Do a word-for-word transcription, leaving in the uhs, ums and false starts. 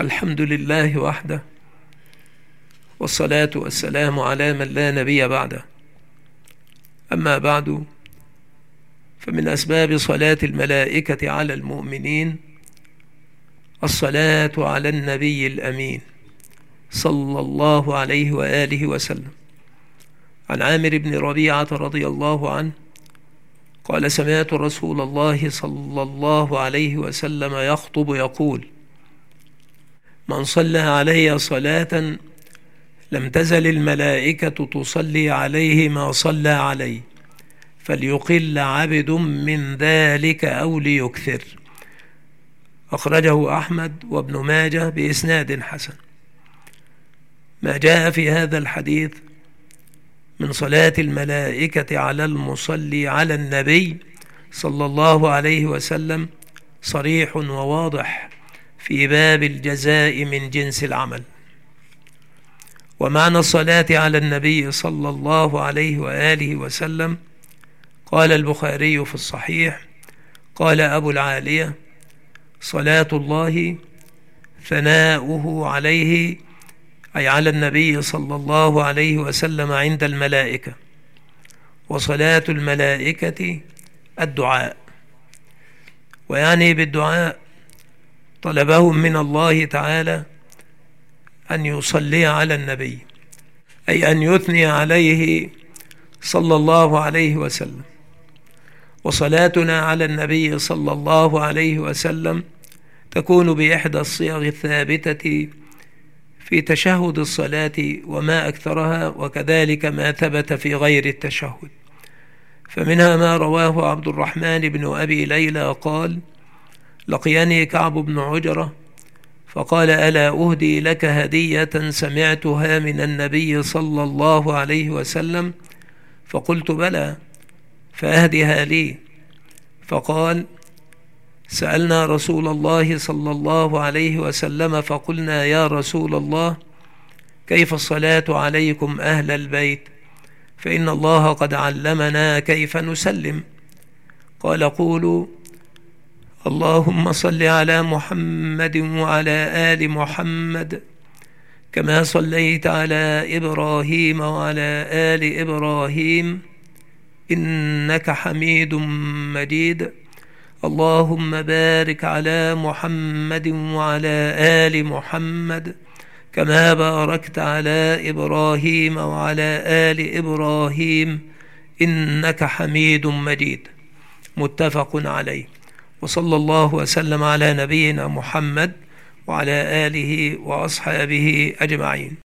الحمد لله وحده، والصلاة والسلام على من لا نبي بعده. أما بعد، فمن أسباب صلاة الملائكة على المؤمنين الصلاة على النبي الأمين صلى الله عليه وآله وسلم. عن عامر بن ربيعة رضي الله عنه قال: سمعت رسول الله صلى الله عليه وسلم يخطب يقول: من صلى علي صلاة لم تزل الملائكة تصلي عليه ما صلى عليه، فليقل عبد من ذلك أو ليكثر. أخرجه أحمد وابن ماجه بإسناد حسن. ما جاء في هذا الحديث من صلاة الملائكة على المصلي على النبي صلى الله عليه وسلم صريح وواضح في باب الجزاء من جنس العمل. ومعنى الصلاة على النبي صلى الله عليه وآله وسلم: قال البخاري في الصحيح: قال أبو العالية: صلاة الله ثناؤه عليه، أي على النبي صلى الله عليه وسلم، عند الملائكة، وصلاة الملائكة الدعاء. ويعني بالدعاء طلبهم من الله تعالى أن يصلي على النبي، أي أن يثني عليه صلى الله عليه وسلم. وصلاتنا على النبي صلى الله عليه وسلم تكون بإحدى الصيغ الثابتة في تشهد الصلاة وما أكثرها، وكذلك ما ثبت في غير التشهد. فمنها ما رواه عبد الرحمن بن أبي ليلى قال: لقيني كعب بن عجرة فقال: ألا أهدي لك هدية سمعتها من النبي صلى الله عليه وسلم؟ فقلت: بلى، فأهدها لي. فقال: سألنا رسول الله صلى الله عليه وسلم فقلنا: يا رسول الله، كيف الصلاة عليكم أهل البيت؟ فإن الله قد علمنا كيف نسلم. قال: قولوا: اللهم صل على محمد وعلى آل محمد كما صليت على إبراهيم وعلى آل إبراهيم إنك حميد مجيد. اللهم بارك على محمد وعلى آل محمد كما باركت على إبراهيم وعلى آل إبراهيم إنك حميد مجيد. متفق عليه. وصلى الله وسلم على نبينا محمد وعلى آله وأصحابه أجمعين.